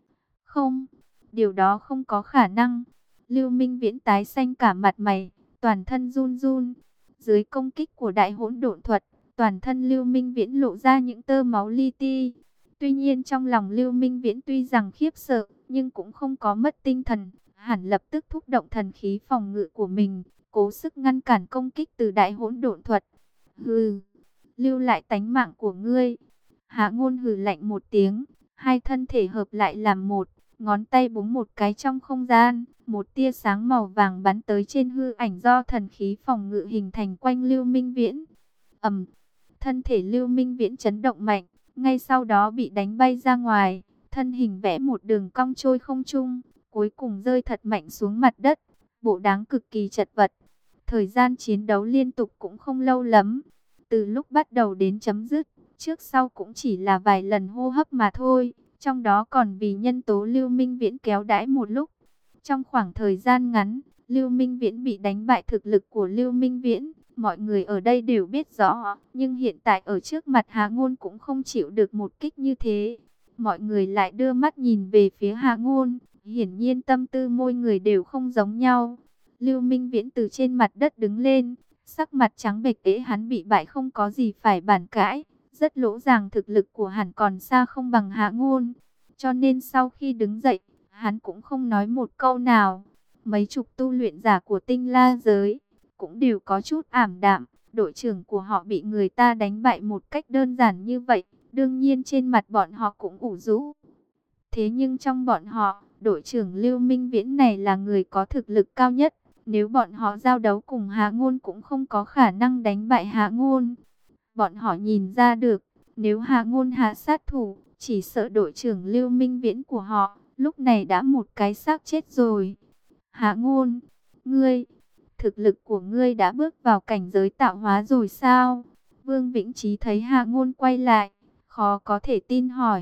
Không, điều đó không có khả năng. Lưu Minh Viễn tái xanh cả mặt mày, toàn thân run run. Dưới công kích của đại hỗn độn thuật, toàn thân Lưu Minh Viễn lộ ra những tơ máu li ti. Tuy nhiên trong lòng Lưu Minh Viễn tuy rằng khiếp sợ, nhưng cũng không có mất tinh thần. Hẳn lập tức thúc động thần khí phòng ngự của mình, cố sức ngăn cản công kích từ đại hỗn độn thuật. Hừ, lưu lại tánh mạng của ngươi. Hạ Ngôn hừ lạnh một tiếng, hai thân thể hợp lại làm một, ngón tay búng một cái trong không gian, một tia sáng màu vàng bắn tới trên hư ảnh do thần khí phòng ngự hình thành quanh Lưu Minh Viễn. Ầm, thân thể Lưu Minh Viễn chấn động mạnh, ngay sau đó bị đánh bay ra ngoài, thân hình vẽ một đường cong trôi không trung, cuối cùng rơi thật mạnh xuống mặt đất, bộ dáng cực kỳ chật vật. Thời gian chiến đấu liên tục cũng không lâu lắm, từ lúc bắt đầu đến chấm dứt, trước sau cũng chỉ là vài lần hô hấp mà thôi, trong đó còn vì nhân tố Lưu Minh Viễn kéo đãi một lúc. Trong khoảng thời gian ngắn, Lưu Minh Viễn bị đánh bại, thực lực của Lưu Minh Viễn mọi người ở đây đều biết rõ, nhưng hiện tại ở trước mặt Hạ Ngôn cũng không chịu được một kích như thế. Mọi người lại đưa mắt nhìn về phía Hạ Ngôn, hiển nhiên tâm tư mỗi người đều không giống nhau. Lưu Minh Viễn từ trên mặt đất đứng lên, sắc mặt trắng bệch, hắn bị bại không có gì phải bàn cãi, rất rõ ràng thực lực của hắn còn xa không bằng Hạ Ngôn. Cho nên sau khi đứng dậy, hắn cũng không nói một câu nào. Mấy chục tu luyện giả của Tinh La giới cũng đều có chút ảm đạm, đội trưởng của họ bị người ta đánh bại một cách đơn giản như vậy, đương nhiên trên mặt bọn họ cũng ủ rũ. Thế nhưng trong bọn họ, đội trưởng Lưu Minh Viễn này là người có thực lực cao nhất, nếu bọn họ giao đấu cùng Hạ Ngôn cũng không có khả năng đánh bại Hạ Ngôn. Bọn họ nhìn ra được, nếu Hạ Ngôn hạ sát thủ, chỉ sợ đội trưởng Lưu Minh Viễn của họ lúc này đã một cái xác chết rồi. Hạ Ngôn, ngươi, thực lực của ngươi đã bước vào cảnh giới tạo hóa rồi sao? Vương Vĩnh Chí thấy Hạ Ngôn quay lại, khó có thể tin hỏi,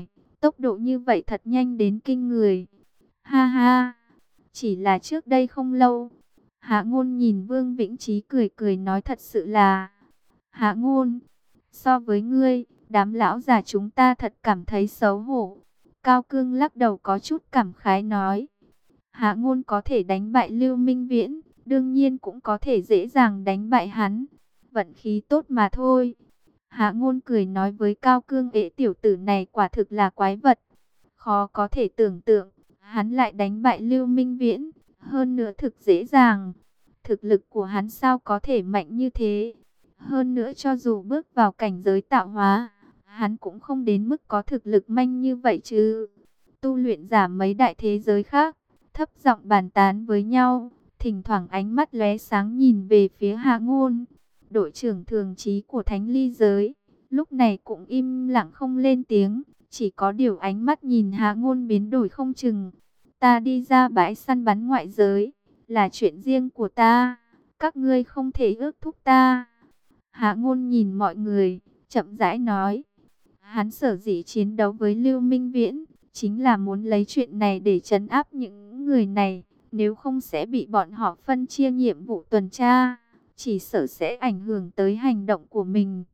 tốc độ như vậy thật nhanh đến kinh người. Ha ha, chỉ là trước đây không lâu. Hạ Ngôn nhìn Vương Vĩnh Chí cười cười nói, thật sự là... Hạ Ngôn, so với ngươi, đám lão già chúng ta thật cảm thấy xấu hổ. Cao Cương lắc đầu có chút cảm khái nói. Hạ Ngôn có thể đánh bại Lưu Minh Viễn, đương nhiên cũng có thể dễ dàng đánh bại hắn. Vận khí tốt mà thôi. Hạ Ngôn cười nói với Cao Cương, ế tiểu tử này quả thực là quái vật. Khó có thể tưởng tượng, hắn lại đánh bại Lưu Minh Viễn, hơn nữa thực dễ dàng. Thực lực của hắn sao có thể mạnh như thế? Hơn nữa cho dù bước vào cảnh giới tạo hóa, hắn cũng không đến mức có thực lực manh như vậy chứ. Tu luyện giả mấy đại thế giới khác, thấp giọng bàn tán với nhau, thỉnh thoảng ánh mắt lóe sáng nhìn về phía Hạ Ngôn. Đội trưởng thường trí của Thánh Ly giới, lúc này cũng im lặng không lên tiếng, chỉ có điều ánh mắt nhìn Hạ Ngôn biến đổi không chừng. Ta đi ra bãi săn bắn ngoại giới, là chuyện riêng của ta, các ngươi không thể ước thúc ta. Hạ Ngôn nhìn mọi người, chậm rãi nói. Hắn sở dĩ chiến đấu với Lưu Minh Viễn, chính là muốn lấy chuyện này để trấn áp những người này. Nếu không sẽ bị bọn họ phân chia nhiệm vụ tuần tra, chỉ sợ sẽ ảnh hưởng tới hành động của mình.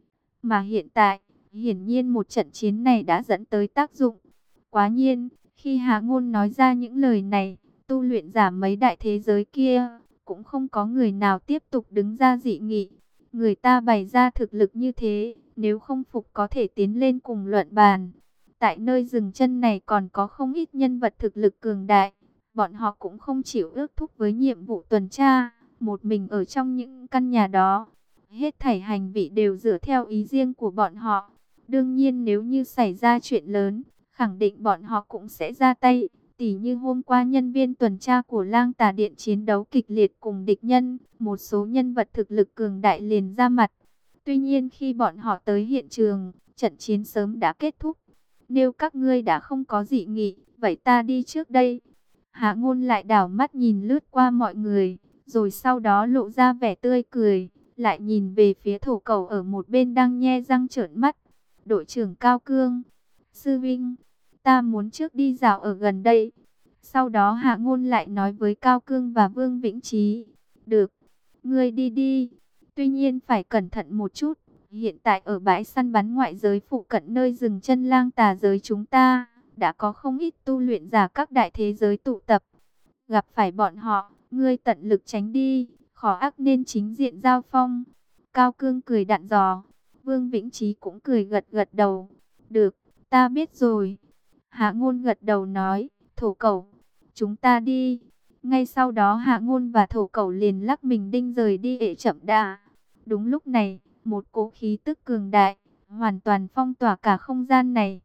Mà hiện tại, hiển nhiên một trận chiến này đã dẫn tới tác dụng. Quá nhiên, khi Hạ Ngôn nói ra những lời này, tu luyện giả mấy đại thế giới kia, cũng không có người nào tiếp tục đứng ra dị nghị. Người ta bày ra thực lực như thế, nếu không phục có thể tiến lên cùng luận bàn. Tại nơi dừng chân này còn có không ít nhân vật thực lực cường đại. Bọn họ cũng không chịu ước thúc với nhiệm vụ tuần tra, một mình ở trong những căn nhà đó. Hết thảy hành vi đều dựa theo ý riêng của bọn họ. Đương nhiên nếu như xảy ra chuyện lớn, khẳng định bọn họ cũng sẽ ra tay. Tỉ như hôm qua nhân viên tuần tra của Lang Tà Điện chiến đấu kịch liệt cùng địch nhân, một số nhân vật thực lực cường đại liền ra mặt. Tuy nhiên khi bọn họ tới hiện trường, trận chiến sớm đã kết thúc. Nếu các ngươi đã không có dị nghị, vậy ta đi trước đây. Hạ Ngôn lại đảo mắt nhìn lướt qua mọi người, rồi sau đó lộ ra vẻ tươi cười, lại nhìn về phía Thổ Cẩu ở một bên đang nhe răng trợn mắt. Đội trưởng Cao Cương, sư vinh, ta muốn trước đi dạo ở gần đây. Sau đó Hạ Ngôn lại nói với Cao Cương và Vương Vĩnh Chí, được, ngươi đi đi, tuy nhiên phải cẩn thận một chút. Hiện tại ở bãi săn bắn ngoại giới phụ cận nơi dừng chân Lang Tà giới chúng ta, đã có không ít tu luyện giả các đại thế giới tụ tập. Gặp phải bọn họ, ngươi tận lực tránh đi, khó ác nên chính diện giao phong. Cao Cương cười đặn dò, Vương Vĩnh Chí cũng cười gật gật đầu. Được, ta biết rồi. Hạ Ngôn gật đầu nói, Thổ Cẩu, chúng ta đi. Ngay sau đó Hạ Ngôn và Thổ Cẩu liền lắc mình đinh rời đi ệ chậm đà. Đúng lúc này, một cỗ khí tức cường đại, hoàn toàn phong tỏa cả không gian này.